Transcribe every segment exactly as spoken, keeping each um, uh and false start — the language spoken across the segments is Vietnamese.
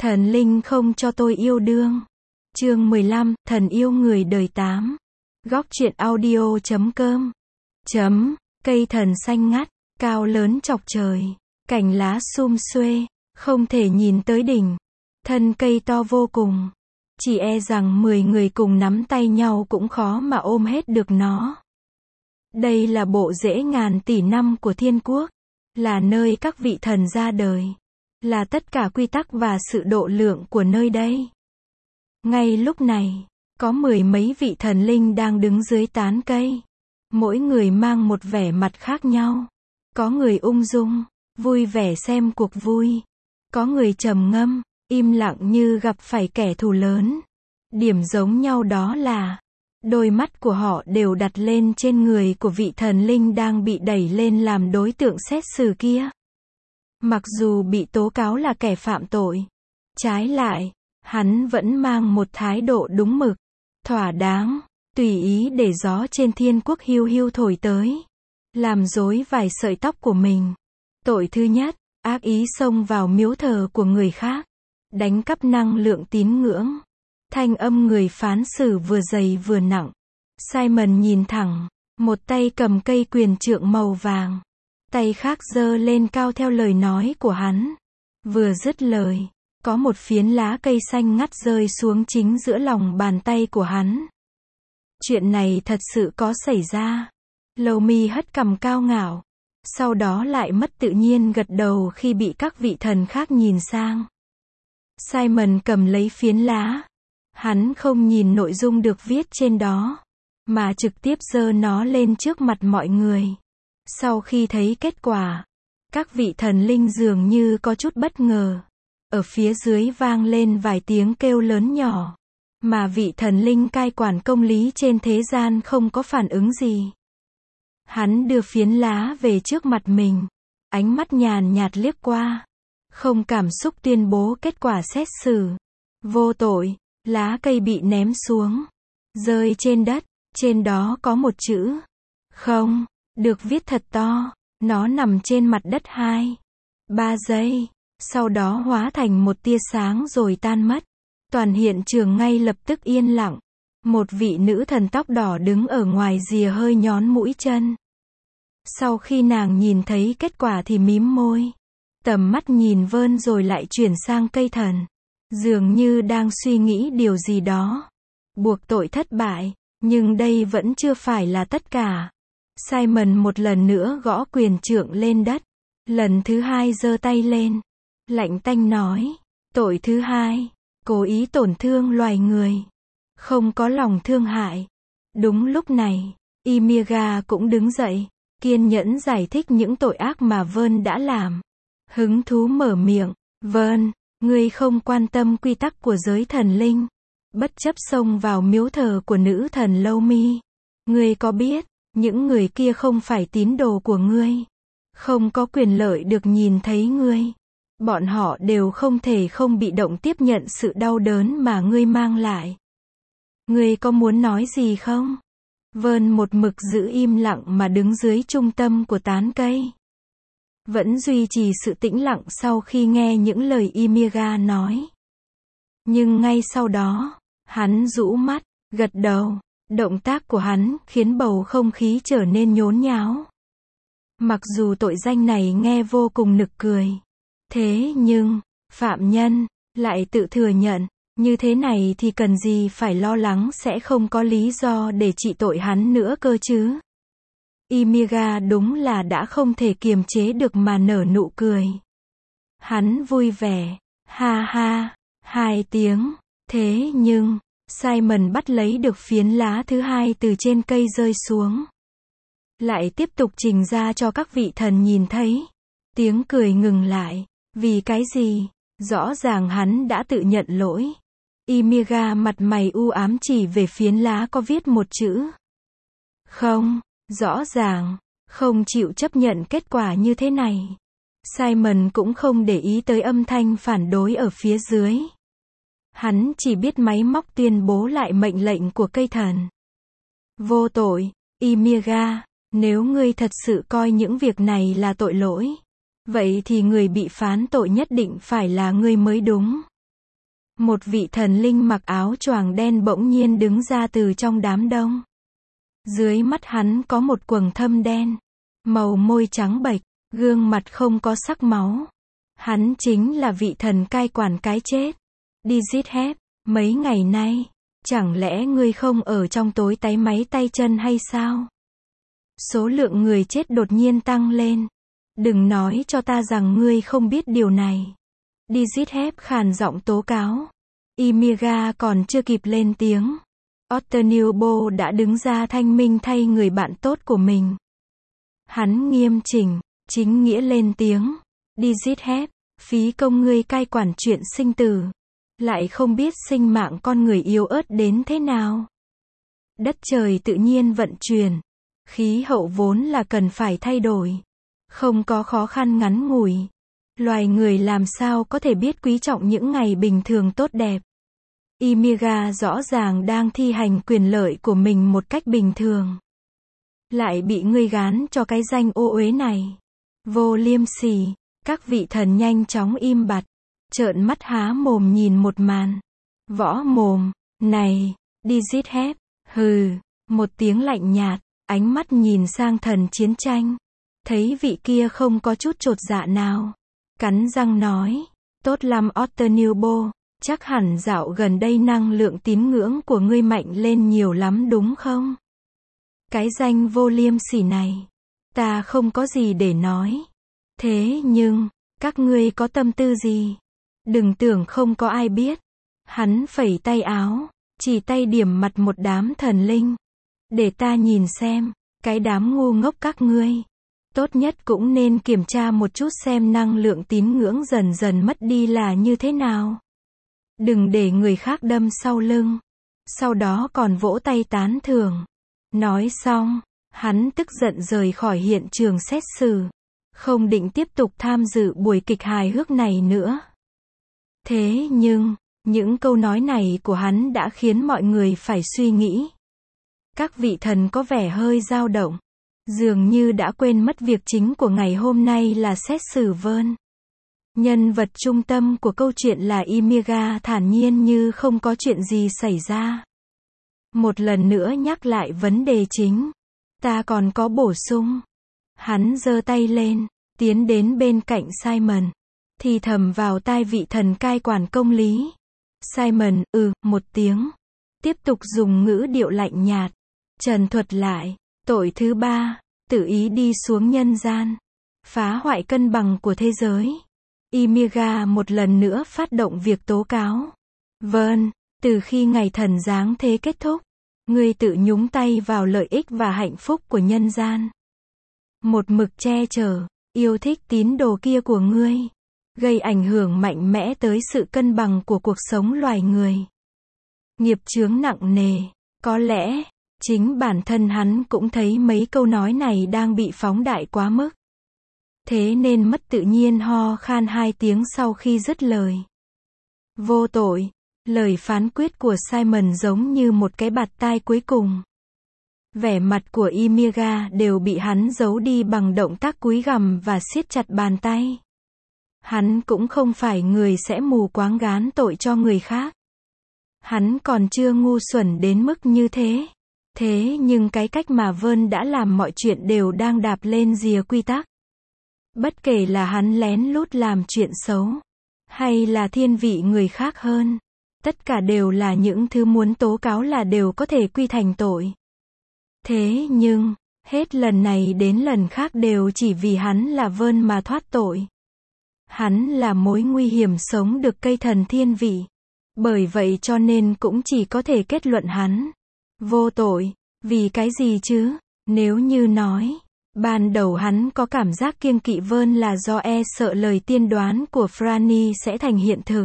Thần linh không cho tôi yêu đương. Chương mười lăm, thần yêu người đời tám. Góc truyện audio chấm com. Chấm, cây thần xanh ngắt, cao lớn chọc trời, cành lá sum xuê, không thể nhìn tới đỉnh. Thân cây to vô cùng, chỉ e rằng mười người cùng nắm tay nhau cũng khó mà ôm hết được nó. Đây là bộ rễ ngàn tỷ năm của thiên quốc, là nơi các vị thần ra đời, là tất cả quy tắc và sự độ lượng của nơi đây. Ngay lúc này, có mười mấy vị thần linh đang đứng dưới tán cây. Mỗi người mang một vẻ mặt khác nhau. Có người ung dung, vui vẻ xem cuộc vui. Có người trầm ngâm, im lặng như gặp phải kẻ thù lớn. Điểm giống nhau đó là, đôi mắt của họ đều đặt lên trên người của vị thần linh đang bị đẩy lên làm đối tượng xét xử kia. Mặc dù bị tố cáo là kẻ phạm tội, trái lại, hắn vẫn mang một thái độ đúng mực, thỏa đáng, tùy ý để gió trên thiên quốc hiu hiu thổi tới, làm rối vài sợi tóc của mình. Tội thứ nhất, ác ý xông vào miếu thờ của người khác, đánh cắp năng lượng tín ngưỡng. Thanh âm người phán xử vừa dày vừa nặng. Simon nhìn thẳng, một tay cầm cây quyền trượng màu vàng, tay khác giơ lên cao theo lời nói của hắn. Vừa dứt lời, có một phiến lá cây xanh ngắt rơi xuống chính giữa lòng bàn tay của hắn. Chuyện này thật sự có xảy ra. Lâu Mi hất cằm cao ngạo, sau đó lại mất tự nhiên gật đầu khi bị các vị thần khác nhìn sang. Simon cầm lấy phiến lá. Hắn không nhìn nội dung được viết trên đó, mà trực tiếp giơ nó lên trước mặt mọi người. Sau khi thấy kết quả, các vị thần linh dường như có chút bất ngờ. Ở phía dưới vang lên vài tiếng kêu lớn nhỏ, mà vị thần linh cai quản công lý trên thế gian không có phản ứng gì. Hắn đưa phiến lá về trước mặt mình, ánh mắt nhàn nhạt liếc qua, không cảm xúc tuyên bố kết quả xét xử. Vô tội. Lá cây bị ném xuống, rơi trên đất, trên đó có một chữ không, được viết thật to. Nó nằm trên mặt đất hai, ba giây, sau đó hóa thành một tia sáng rồi tan mất. Toàn hiện trường ngay lập tức yên lặng. Một vị nữ thần tóc đỏ đứng ở ngoài rìa hơi nhón mũi chân. Sau khi nàng nhìn thấy kết quả thì mím môi, tầm mắt nhìn Vern rồi lại chuyển sang cây thần, dường như đang suy nghĩ điều gì đó. Buộc tội thất bại, nhưng đây vẫn chưa phải là tất cả. Simon một lần nữa gõ quyền trượng lên đất, lần thứ hai giơ tay lên, lạnh tanh nói, tội thứ hai, cố ý tổn thương loài người, không có lòng thương hại. Đúng lúc này, Ymira cũng đứng dậy, kiên nhẫn giải thích những tội ác mà Vern đã làm. Hứng thú mở miệng, Vern, ngươi không quan tâm quy tắc của giới thần linh, bất chấp xông vào miếu thờ của nữ thần Lâu Mi. Ngươi có biết, những người kia không phải tín đồ của ngươi, không có quyền lợi được nhìn thấy ngươi. Bọn họ đều không thể không bị động tiếp nhận sự đau đớn mà ngươi mang lại. Ngươi có muốn nói gì không? Vern một mực giữ im lặng mà đứng dưới trung tâm của tán cây, vẫn duy trì sự tĩnh lặng sau khi nghe những lời Ymira nói. Nhưng ngay sau đó, hắn rũ mắt, gật đầu. Động tác của hắn khiến bầu không khí trở nên nhốn nháo. Mặc dù tội danh này nghe vô cùng nực cười, thế nhưng, phạm nhân lại tự thừa nhận, như thế này thì cần gì phải lo lắng sẽ không có lý do để trị tội hắn nữa cơ chứ. Ymira đúng là đã không thể kiềm chế được mà nở nụ cười. Hắn vui vẻ, ha ha, hai tiếng. Thế nhưng, Simon bắt lấy được phiến lá thứ hai từ trên cây rơi xuống, lại tiếp tục trình ra cho các vị thần nhìn thấy. Tiếng cười ngừng lại. Vì cái gì? Rõ ràng hắn đã tự nhận lỗi. Ymira mặt mày u ám chỉ về phiến lá có viết một chữ không. Rõ ràng, không chịu chấp nhận kết quả như thế này. Simon cũng không để ý tới âm thanh phản đối ở phía dưới. Hắn chỉ biết máy móc tuyên bố lại mệnh lệnh của cây thần. Vô tội, Ymira, nếu ngươi thật sự coi những việc này là tội lỗi, vậy thì người bị phán tội nhất định phải là ngươi mới đúng. Một vị thần linh mặc áo choàng đen bỗng nhiên đứng ra từ trong đám đông. Dưới mắt hắn có một quầng thâm đen, màu môi trắng bệch, gương mặt không có sắc máu. Hắn chính là vị thần cai quản cái chết. Digithep, mấy ngày nay, chẳng lẽ ngươi không ở trong tối táy máy tay chân hay sao? Số lượng người chết đột nhiên tăng lên. Đừng nói cho ta rằng ngươi không biết điều này. Digithep khàn giọng tố cáo. Ymira còn chưa kịp lên tiếng. Otternilbo đã đứng ra thanh minh thay người bạn tốt của mình. Hắn nghiêm chỉnh, chính nghĩa lên tiếng. Digithep, phí công ngươi cai quản chuyện sinh tử. Lại không biết sinh mạng con người yếu ớt đến thế nào. Đất trời tự nhiên vận chuyển. Khí hậu vốn là cần phải thay đổi. Không có khó khăn ngắn ngủi. Loài người làm sao có thể biết quý trọng những ngày bình thường tốt đẹp. Ymira rõ ràng đang thi hành quyền lợi của mình một cách bình thường. Lại bị ngươi gán cho cái danh ô uế này. Vô liêm sỉ, các vị thần nhanh chóng im bặt. Trợn mắt há mồm nhìn một màn. Võ mồm, này, Digithep, hừ, một tiếng lạnh nhạt, ánh mắt nhìn sang thần chiến tranh. Thấy vị kia không có chút chột dạ nào. Cắn răng nói, tốt lắm Otternilbo, chắc hẳn dạo gần đây năng lượng tín ngưỡng của ngươi mạnh lên nhiều lắm đúng không? Cái danh vô liêm sỉ này, ta không có gì để nói. Thế nhưng, các ngươi có tâm tư gì? Đừng tưởng không có ai biết. Hắn phẩy tay áo, chỉ tay điểm mặt một đám thần linh. Để ta nhìn xem, cái đám ngu ngốc các ngươi. Tốt nhất cũng nên kiểm tra một chút xem năng lượng tín ngưỡng dần dần mất đi là như thế nào. Đừng để người khác đâm sau lưng. Sau đó còn vỗ tay tán thưởng. Nói xong, hắn tức giận rời khỏi hiện trường xét xử. Không định tiếp tục tham dự buổi kịch hài hước này nữa. Thế nhưng, những câu nói này của hắn đã khiến mọi người phải suy nghĩ. Các vị thần có vẻ hơi dao động. Dường như đã quên mất việc chính của ngày hôm nay là xét xử Vern. Nhân vật trung tâm của câu chuyện là Ymira thản nhiên như không có chuyện gì xảy ra. Một lần nữa nhắc lại vấn đề chính. Ta còn có bổ sung. Hắn giơ tay lên, tiến đến bên cạnh Simon. Thì thầm vào tai vị thần cai quản công lý. Simon, ừ, một tiếng. Tiếp tục dùng ngữ điệu lạnh nhạt. Trần thuật lại. Tội thứ ba, tự ý đi xuống nhân gian. Phá hoại cân bằng của thế giới. Ymira một lần nữa phát động việc tố cáo. Vâng, từ khi ngày thần giáng thế kết thúc, ngươi tự nhúng tay vào lợi ích và hạnh phúc của nhân gian. Một mực che chở, yêu thích tín đồ kia của ngươi. Gây ảnh hưởng mạnh mẽ tới sự cân bằng của cuộc sống loài người. Nghiệp chướng nặng nề, có lẽ, chính bản thân hắn cũng thấy mấy câu nói này đang bị phóng đại quá mức. Thế nên mất tự nhiên ho khan hai tiếng sau khi dứt lời. Vô tội, lời phán quyết của Simon giống như một cái bạt tai cuối cùng. Vẻ mặt của Ymira đều bị hắn giấu đi bằng động tác cúi gằm và siết chặt bàn tay. Hắn cũng không phải người sẽ mù quáng gán tội cho người khác. Hắn còn chưa ngu xuẩn đến mức như thế. Thế nhưng cái cách mà Vern đã làm mọi chuyện đều đang đạp lên rìa quy tắc. Bất kể là hắn lén lút làm chuyện xấu, hay là thiên vị người khác hơn, tất cả đều là những thứ muốn tố cáo là đều có thể quy thành tội. Thế nhưng, hết lần này đến lần khác đều chỉ vì hắn là Vern mà thoát tội. Hắn là mối nguy hiểm sống được cây thần thiên vị. Bởi vậy cho nên cũng chỉ có thể kết luận hắn vô tội. Vì cái gì chứ? Nếu như nói, ban đầu hắn có cảm giác kiêng kỵ Vern là do e sợ lời tiên đoán của Franny sẽ thành hiện thực.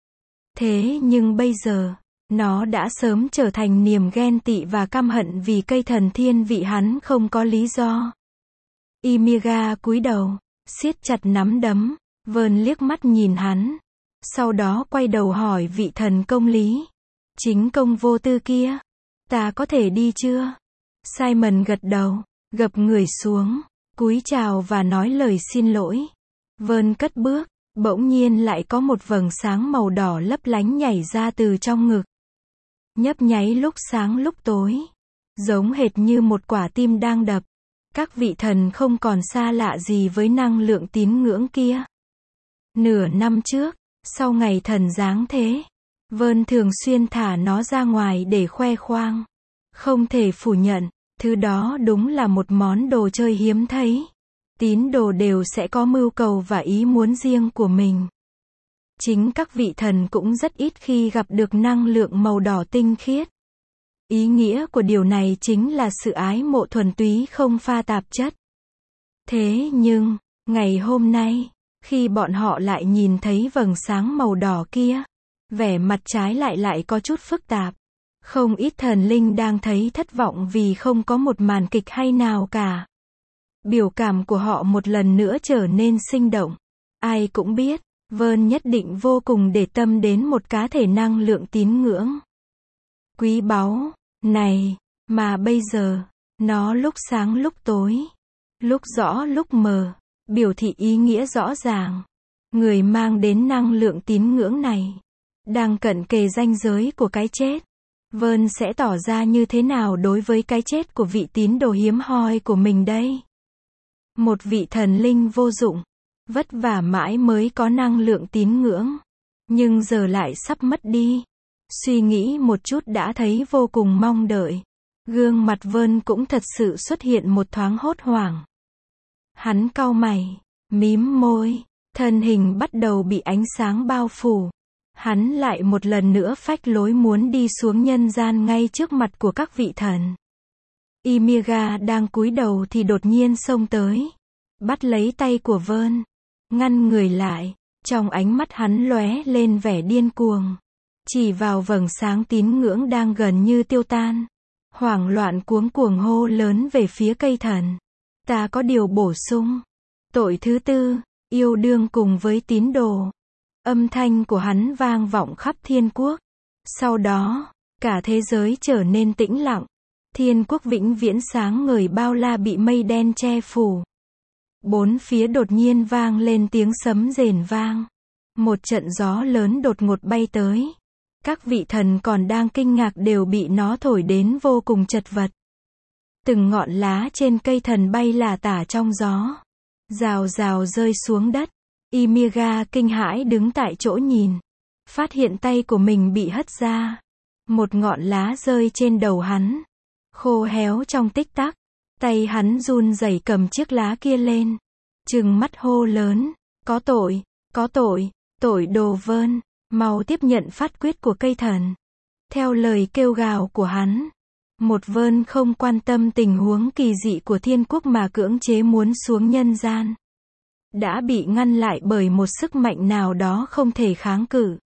Thế nhưng bây giờ, nó đã sớm trở thành niềm ghen tị và căm hận vì cây thần thiên vị hắn không có lý do. Ymira cúi đầu, siết chặt nắm đấm, Vern liếc mắt nhìn hắn. Sau đó quay đầu hỏi vị thần công lý. Chính công vô tư kia. Ta có thể đi chưa? Simon gật đầu, gập người xuống, cúi chào và nói lời xin lỗi. Vern cất bước, Bỗng nhiên lại có một vầng sáng màu đỏ lấp lánh nhảy ra từ trong ngực. Nhấp nháy lúc sáng lúc tối. Giống hệt như một quả tim đang đập. Các vị thần không còn xa lạ gì với năng lượng tín ngưỡng kia. Nửa năm trước, sau ngày thần giáng thế, Vern thường xuyên thả nó ra ngoài để khoe khoang. Không thể phủ nhận, thứ đó đúng là một món đồ chơi hiếm thấy. Tín đồ đều sẽ có mưu cầu và ý muốn riêng của mình. Chính các vị thần cũng rất ít khi gặp được năng lượng màu đỏ tinh khiết. Ý nghĩa của điều này chính là sự ái mộ thuần túy không pha tạp chất. Thế nhưng, ngày hôm nay, khi bọn họ lại nhìn thấy vầng sáng màu đỏ kia, vẻ mặt trái lại lại có chút phức tạp. Không ít thần linh đang thấy thất vọng vì không có một màn kịch hay nào cả. Biểu cảm của họ một lần nữa trở nên sinh động. Ai cũng biết, Vern nhất định vô cùng để tâm đến một cá thể năng lượng tín ngưỡng quý báu này, mà bây giờ, nó lúc sáng lúc tối, lúc rõ lúc mờ, biểu thị ý nghĩa rõ ràng. Người mang đến năng lượng tín ngưỡng này, đang cận kề ranh giới của cái chết. Vern sẽ tỏ ra như thế nào đối với cái chết của vị tín đồ hiếm hoi của mình đây? Một vị thần linh vô dụng, vất vả mãi mới có năng lượng tín ngưỡng, nhưng giờ lại sắp mất đi. Suy nghĩ một chút đã thấy vô cùng mong đợi. Gương mặt Vern cũng thật sự xuất hiện một thoáng hốt hoảng. Hắn cau mày, mím môi, thân hình bắt đầu bị ánh sáng bao phủ. Hắn lại một lần nữa phách lối muốn đi xuống nhân gian ngay trước mặt của các vị thần. Ymira đang cúi đầu thì đột nhiên xông tới, bắt lấy tay của Vern, ngăn người lại. Trong ánh mắt hắn lóe lên vẻ điên cuồng, chỉ vào vầng sáng tín ngưỡng đang gần như tiêu tan. Hoảng loạn cuống cuồng hô lớn về phía cây thần. Ta có điều bổ sung. Tội thứ tư, yêu đương cùng với tín đồ. Âm thanh của hắn vang vọng khắp thiên quốc. Sau đó, cả thế giới trở nên tĩnh lặng. Thiên quốc vĩnh viễn sáng ngời bao la bị mây đen che phủ. Bốn phía đột nhiên vang lên tiếng sấm rền vang. Một trận gió lớn đột ngột bay tới. Các vị thần còn đang kinh ngạc đều bị nó thổi đến vô cùng chật vật. Từng ngọn lá trên cây thần bay lả tả trong gió, rào rào rơi xuống đất. Ymira kinh hãi đứng tại chỗ nhìn, phát hiện tay của mình bị hất ra. Một ngọn lá rơi trên đầu hắn, khô héo trong tích tắc. Tay hắn run rẩy cầm chiếc lá kia lên, trừng mắt hô lớn, có tội, có tội, tội đồ Vern, mau tiếp nhận phát quyết của cây thần. Theo lời kêu gào của hắn, một Vern không quan tâm tình huống kỳ dị của thiên quốc mà cưỡng chế muốn xuống nhân gian, đã bị ngăn lại bởi một sức mạnh nào đó không thể kháng cự.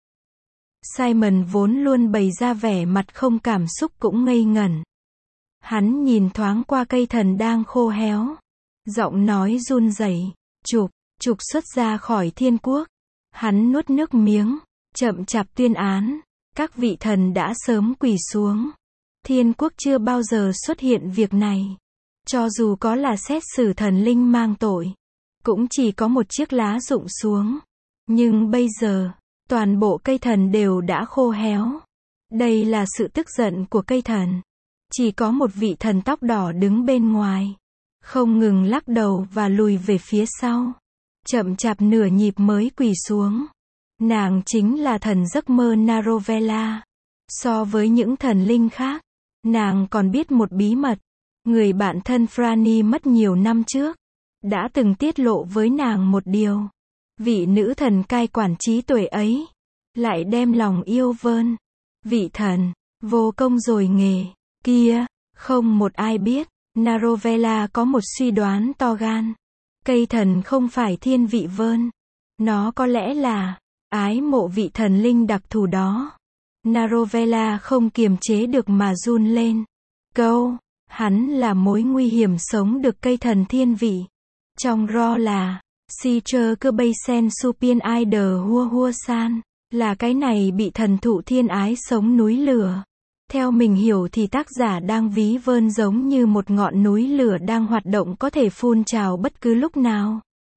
Simon vốn luôn bày ra vẻ mặt không cảm xúc cũng ngây ngẩn. Hắn nhìn thoáng qua cây thần đang khô héo, giọng nói run rẩy, trục, trục xuất ra khỏi thiên quốc. Hắn nuốt nước miếng, chậm chạp tuyên án, các vị thần đã sớm quỳ xuống. Thiên quốc chưa bao giờ xuất hiện việc này. Cho dù có là xét xử thần linh mang tội, cũng chỉ có một chiếc lá rụng xuống. Nhưng bây giờ, toàn bộ cây thần đều đã khô héo. Đây là sự tức giận của cây thần. Chỉ có một vị thần tóc đỏ đứng bên ngoài, không ngừng lắc đầu và lùi về phía sau. Chậm chạp nửa nhịp mới quỳ xuống. Nàng chính là thần giấc mơ Narovella. So với những thần linh khác, nàng còn biết một bí mật. Người bạn thân Franny mất nhiều năm trước, đã từng tiết lộ với nàng một điều. Vị nữ thần cai quản trí tuệ ấy, lại đem lòng yêu Vern. Vị thần, vô công rồi nghề, kia, không một ai biết. Narovella có một suy đoán to gan. Cây thần không phải thiên vị Vern. Nó có lẽ là ái mộ vị thần linh đặc thù đó. Narovella không kiềm chế được mà run lên. Câu, hắn là mối nguy hiểm sống được cây thần thiên vị. Trong ro là, si trơ cơ bay sen supien ai đờ hua hua san, là cái này bị thần thụ thiên ái sống núi lửa. Theo mình hiểu thì tác giả đang ví Vern giống như một ngọn núi lửa đang hoạt động có thể phun trào bất cứ lúc nào.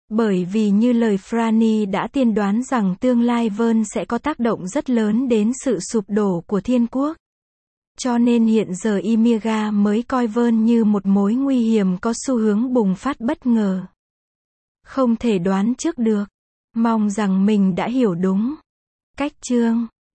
Bởi vì như lời Franny đã tiên đoán rằng tương lai Vern sẽ có tác động rất lớn đến sự sụp đổ của thiên quốc. Cho nên hiện giờ Ymera mới coi Vern như một mối nguy hiểm có xu hướng bùng phát bất ngờ. Không thể đoán trước được. Mong rằng mình đã hiểu đúng. Cách chương